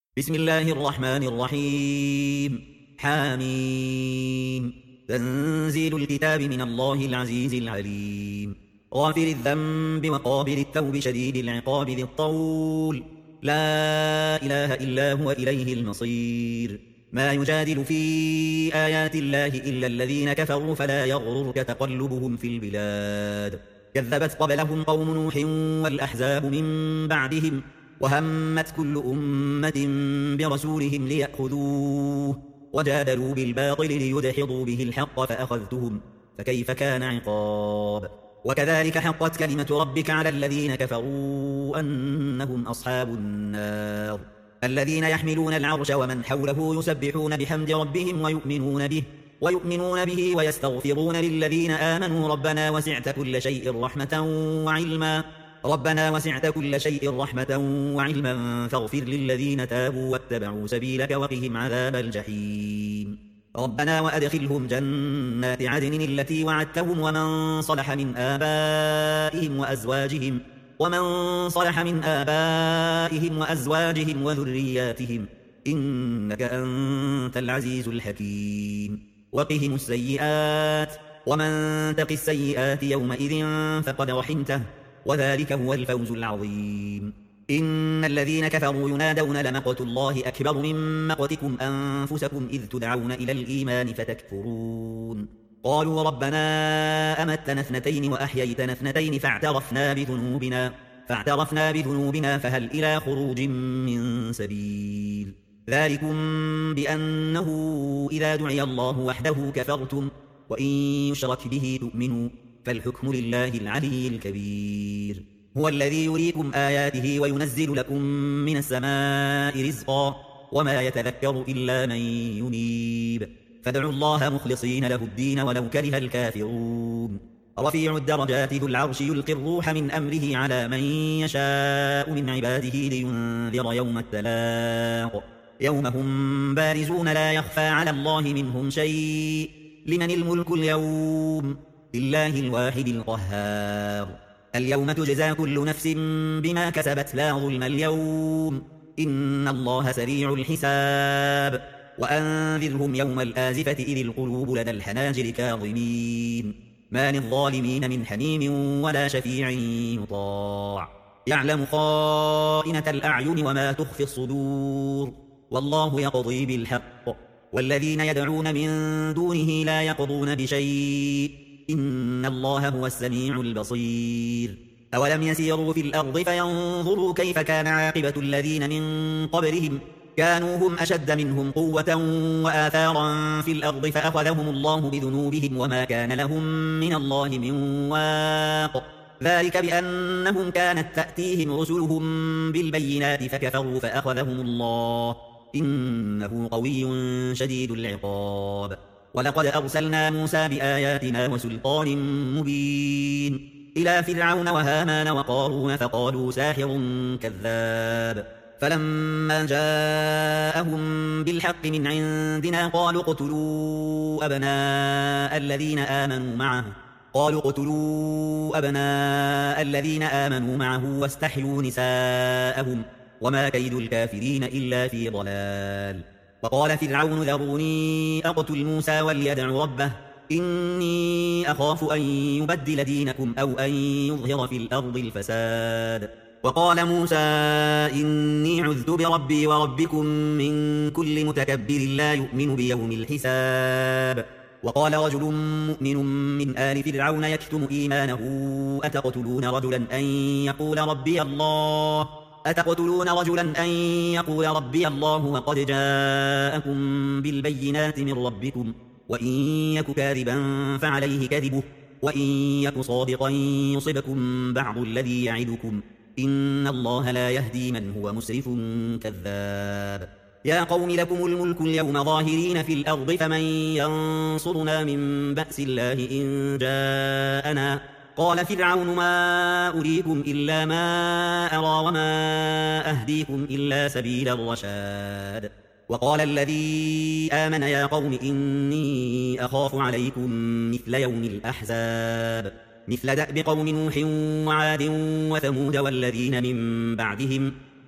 بسم الله الرحمن الرحيم حاميم تنزيل الكتاب من الله العزيز العليم غافر الذنب وقابل التوب شديد العقاب ذي الطول لا إله إلا هو إليه المصير ما يجادل في آيات الله إلا الذين كفروا فلا يغررك تقلبهم في البلاد كذبت قبلهم قوم نوح والأحزاب من بعدهم وهمت كل أمة برسولهم ليأخذوه وجادلوا بالباطل ليدحضوا به الحق فأخذتهم فكيف كان عقاب وكذلك حقت كلمة ربك على الذين كفروا أنهم أصحاب النار الذين يحملون العرش ومن حوله يسبحون بحمد ربهم ويؤمنون به ويستغفرون للذين آمنوا ربنا وسعت كل شيء رحمة وعلما فاغفر للذين تابوا واتبعوا سبيلك وقهم عذاب الجحيم ربنا وأدخلهم جنات عدن التي وعدتهم ومن صلح من آبائهم وأزواجهم وذرياتهم إنك أنت العزيز الحكيم وقهم السيئات ومن تق السيئات يومئذ فقد رحمته وذلك هو الفوز العظيم إن الذين كفروا ينادون لمقت الله أكبر من مقتكم أنفسكم إذ تدعون إلى الإيمان فتكفرون قالوا ربنا أمتنا اثنتين وأحييتنا اثنتين فاعترفنا بذنوبنا فهل إلى خروج من سبيل ذلكم بأنه إذا دعي الله وحده كفرتم وإن يشرك به تؤمنوا فالحكم لله العلي الكبير هو الذي يريكم آياته وينزل لكم من السماء رزقا وما يتذكر إلا من ينيب فادعوا الله مخلصين له الدين ولو كره الكافرون رفيع الدرجات ذو العرش يلقي الروح من أمره على من يشاء من عباده لينذر يوم التلاق يوم هم بارزون لا يخفى على الله منهم شيء لمن الملك اليوم لله الواحد القهار اليوم تجزى كل نفس بما كسبت لا ظلم اليوم إن الله سريع الحساب وأنذرهم يوم الآزفة إذ القلوب لدى الحناجر كاظمين ما للظالمين من حميم ولا شفيع يطاع يعلم خائنة الأعين وما تخفي الصدور والله يقضي بالحق والذين يدعون من دونه لا يقضون بشيء إن الله هو السميع البصير أولم يسيروا في الأرض فينظروا كيف كان عاقبة الذين من قبلهم كانوا هم أشد منهم قوة وآثارا في الأرض فأخذهم الله بذنوبهم وما كان لهم من الله من واق ذلك بأنهم كانت تأتيهم رسلهم بالبينات فكفروا فأخذهم الله إنه قوي شديد العقاب ولقد أرسلنا موسى بآياتنا وسلطان مبين إلى فرعون وهامان وقارون فقالوا ساحر كذاب فلما جاءهم بالحق من عندنا قالوا اقتلوا أبناء الذين آمنوا معه واستحيوا نساءهم وما كيد الكافرين إلا في ضلال وقال فرعون ذروني أقتل موسى وليدع ربه إني أخاف أن يبدل دينكم أو أن يظهر في الأرض الفساد وقال موسى إني عذت بربي وربكم من كل متكبر لا يؤمن بيوم الحساب وقال رجل مؤمن من آل فرعون يكتم إيمانه أتقتلون رجلا أن يقول ربي الله وقد جاءكم بالبينات من ربكم وإن يك كاذبا فعليه كذبه وإن يك صادقا يصبكم بعض الذي يعدكم إن الله لا يهدي من هو مسرف كذاب يا قوم لكم الملك اليوم ظاهرين في الأرض فمن ينصرنا من بأس الله إن جاءنا قال فرعون ما أريكم إلا ما أرى وما أهديكم إلا سبيل الرشاد وقال الذي آمن يا قوم إني أخاف عليكم مثل يوم الأحزاب مثل دأب قوم نوح وعاد وثمود والذين من بعدهم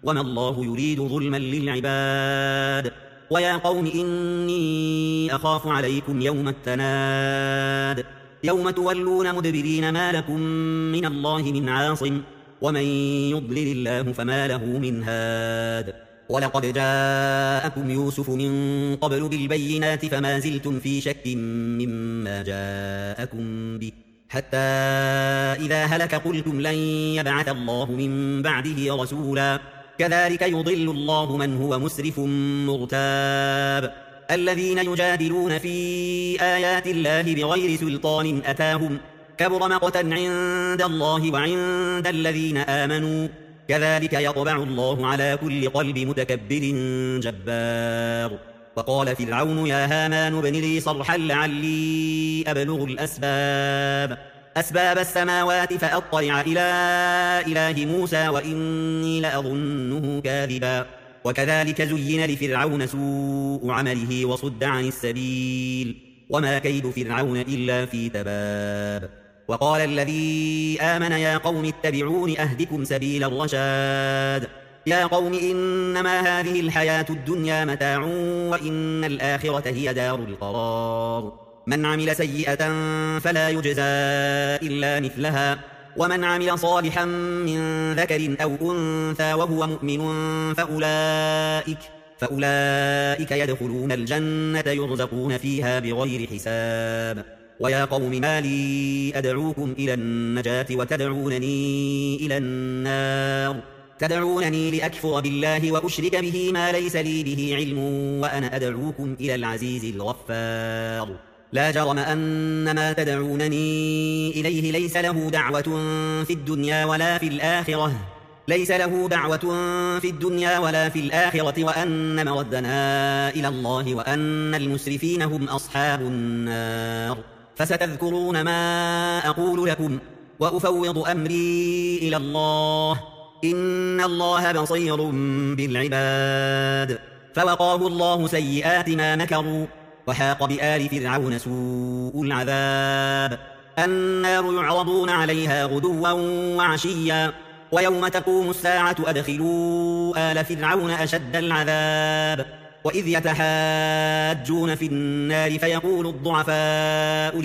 وما الله يريد ظلما للعباد. ويا قوم إني أخاف عليكم يوم التناد يوم تولون مدبرين ما لكم من الله من عاصم ومن يضلل الله فما له من هاد. ولقد جاءكم يوسف من قبل بالبينات فما زلتم في شك مما جاءكم به حتى إذا هلك قلتم لن يبعث الله من بعده رسولا كذلك يضل الله من هو مسرف مرتاب. الذين يجادلون في آيات الله بغير سلطان أتاهم كبر مقتا عند الله وعند الذين آمنوا كذلك يطبع الله على كل قلب متكبر جبار. وقال فرعون يا هامان ابن لي صرحا لعلي أبلغ أسباب السماوات فأطلع إلى إله موسى وإني لأظنه كاذبا. وكذلك زين لفرعون سوء عمله وصد عن السبيل وما كيد فرعون إلا في تباب. وقال الذي آمن يا قوم اتبعون أهدكم سبيل الرشاد. يا قوم إنما هذه الحياة الدنيا متاع وإن الآخرة هي دار القرار. من عمل سيئة فلا يجزى إلا مثلها ومن عمل صالحا من ذكر أو أنثى وهو مؤمن فأولئك يدخلون الجنة يرزقون فيها بغير حساب. ويا قوم ما لي أدعوكم إلى النجاة وتدعونني إلى النار تدعونني لأكفر بالله وأشرك به ما ليس لي به علم وأنا أدعوكم إلى العزيز الغفار. لا جرم أن ما تدعونني إليه ليس له دعوة في الدنيا ولا في الآخرة وأن مردنا إلى الله وأن المسرفين هم أصحاب النار. فستذكرون ما أقول لكم وأفوض أمري إلى الله إن الله بصير بالعباد. فوقاه الله سيئات ما مكروا وحاق بآل فرعون سوء العذاب. النار يعرضون عليها غدوا وعشيا ويوم تقوم الساعة أدخلوا آل فرعون أشد العذاب. وإذ يتحاجون في النار فيقول الضعفاء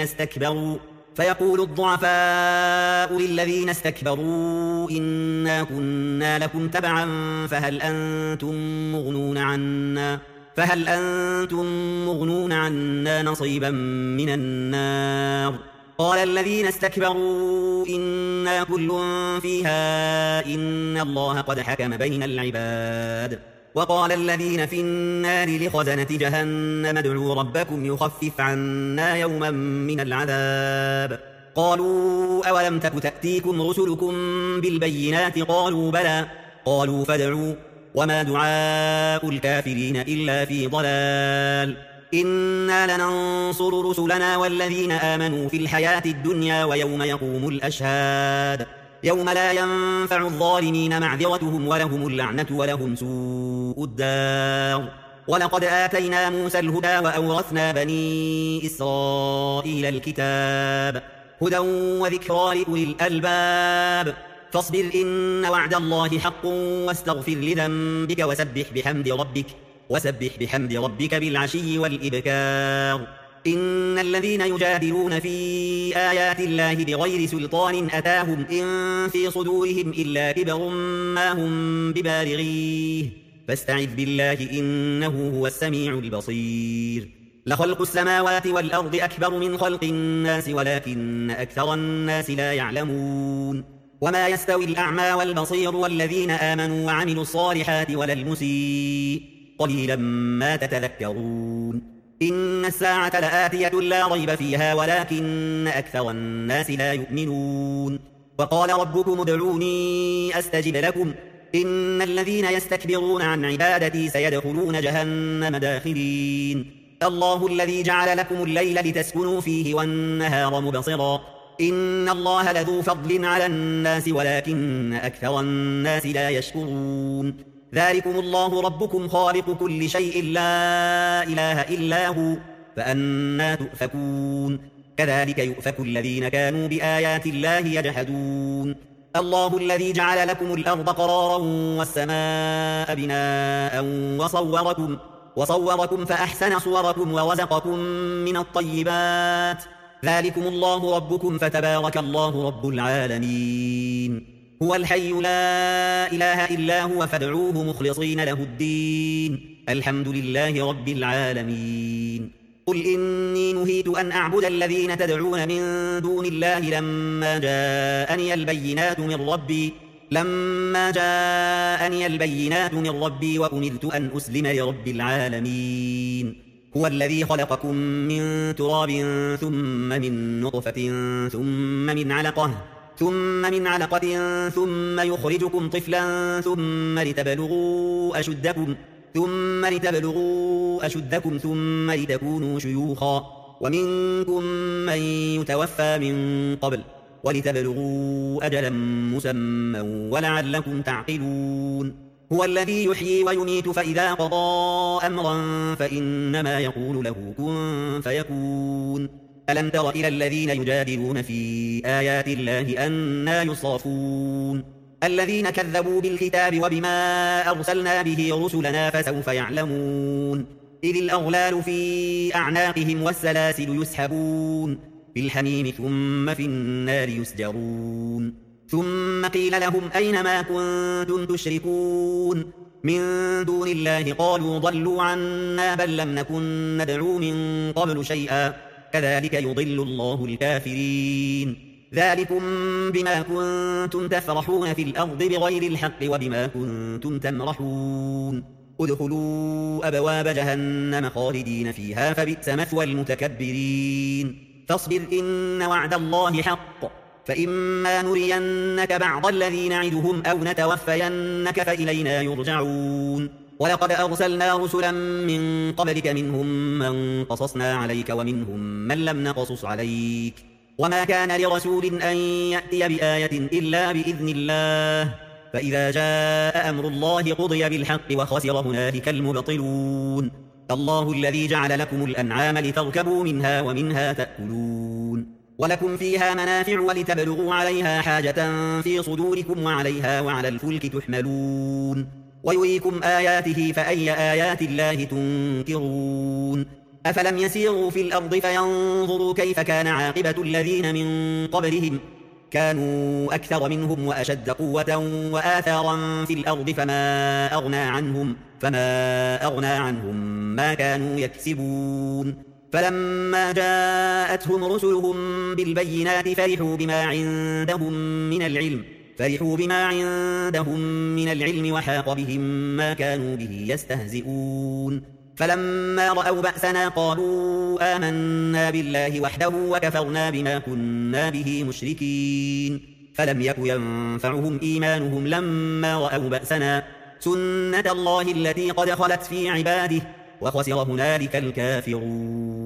للذين استكبروا إنا كنا لكم تبعا فهل أنتم مغنون عنا نصيبا من النار. قال الذين استكبروا إنا كل فيها إن الله قد حكم بين العباد. وقال الذين في النار لخزنة جهنم ادعوا ربكم يخفف عنا يوما من العذاب. قالوا أولم تك تأتيكم رسلكم بالبينات قالوا بلى قالوا فادعوا وما دعاء الكافرين إلا في ضلال. إنا لننصر رسلنا والذين آمنوا في الحياة الدنيا ويوم يقوم الأشهاد يوم لا ينفع الظالمين معذرتهم ولهم اللعنة ولهم سوء الدار. ولقد آتينا موسى الهدى وأورثنا بني إسرائيل الكتاب هدى وذكرى لأولي الألباب. فاصبر إن وعد الله حق واستغفر لذنبك وسبح بحمد ربك بالعشي والإبكار. إن الذين يجادلون في آيات الله بغير سلطان أتاهم إن في صدورهم إلا كبر ما هم ببالغيه فاستعذ بالله إنه هو السميع البصير. لخلق السماوات والأرض أكبر من خلق الناس ولكن أكثر الناس لا يعلمون. وما يستوي الأعمى والبصير والذين آمنوا وعملوا الصالحات ولا المسيء قليلا ما تتذكرون. إن الساعة لآتية لا ريب فيها ولكن أكثر الناس لا يؤمنون. وقال ربكم ادعوني أستجب لكم إن الذين يستكبرون عن عبادتي سيدخلون جهنم داخرين. الله الذي جعل لكم الليل لتسكنوا فيه والنهار مبصرا إن الله لذو فضل على الناس ولكن أكثر الناس لا يشكرون. ذلكم الله ربكم خالق كل شيء لا إله إلا هو فأنى تؤفكون. كذلك يؤفك الذين كانوا بآيات الله يجحدون. الله الذي جعل لكم الأرض قرارا والسماء بناء وصوركم فأحسن صوركم ورزقكم من الطيبات ذلكم الله ربكم فتبارك الله رب العالمين هو الحي لا إله إلا هو فادعوه مخلصين له الدين الحمد لله رب العالمين قل إني نهيت أن أعبد الذين تدعون من دون الله لما جاءني البينات من ربي وأمرت أن أسلم لرب العالمين هو الذي خلقكم من تراب ثم من نطفة ثم من علقة ثم يخرجكم طفلا ثم لتبلغوا أشدكم ثم لتكونوا شيوخا ومنكم من يتوفى من قبل ولتبلغوا أجلا مسمى ولعلكم تعقلون هو الذي يحيي ويميت فإذا قضى أمرا فإنما يقول له كن فيكون ألم تر إلى الذين يجادلون في آيات الله أنى يصرفون الذين كذبوا بالكتاب وبما أرسلنا به رسلنا فسوف يعلمون إذ الأغلال في أعناقهم والسلاسل يسحبون في الحميم ثم في النار يسجرون ثم قيل لهم أين ما كنتم تشركون من دون الله قالوا ضلوا عنا بل لم نكن ندعو من قبل شيئا كذلك يضل الله الكافرين ذلكم بما كنتم تفرحون في الأرض بغير الحق وبما كنتم تمرحون ادخلوا أبواب جهنم خالدين فيها فبئس مثوى المتكبرين فاصبر إن وعد الله حق فإما نرينك بعض الذي نعدهم أو نتوفينك فإلينا يرجعون ولقد أرسلنا رسلا من قبلك منهم من قصصنا عليك ومنهم من لم نقصص عليك وما كان لرسول أن يأتي بآية إلا بإذن الله فإذا جاء أمر الله قضي بالحق وخسر هنالك المبطلون الله الذي جعل لكم الأنعام لتركبوا منها ومنها تأكلون ولكم فيها منافع ولتبلغوا عليها حاجة في صدوركم وعليها وعلى الفلك تحملون ويريكم آياته فأي آيات الله تنكرون أفلم يسيروا في الأرض فينظروا كيف كان عاقبة الذين من قبلهم كانوا أكثر منهم وأشد قوة وآثارا في الأرض فما أغنى عنهم ما كانوا يكسبون فلما جاءتهم رسلهم بالبينات فرحوا بما عندهم من العلم وحاق بهم ما كانوا به يستهزئون فلما رأوا بأسنا قالوا آمنا بالله وحده وكفرنا بما كنا به مشركين فلم يك ينفعهم إيمانهم لما رأوا بأسنا سنة الله التي قد خلت في عباده وخسر هنالك الكافرون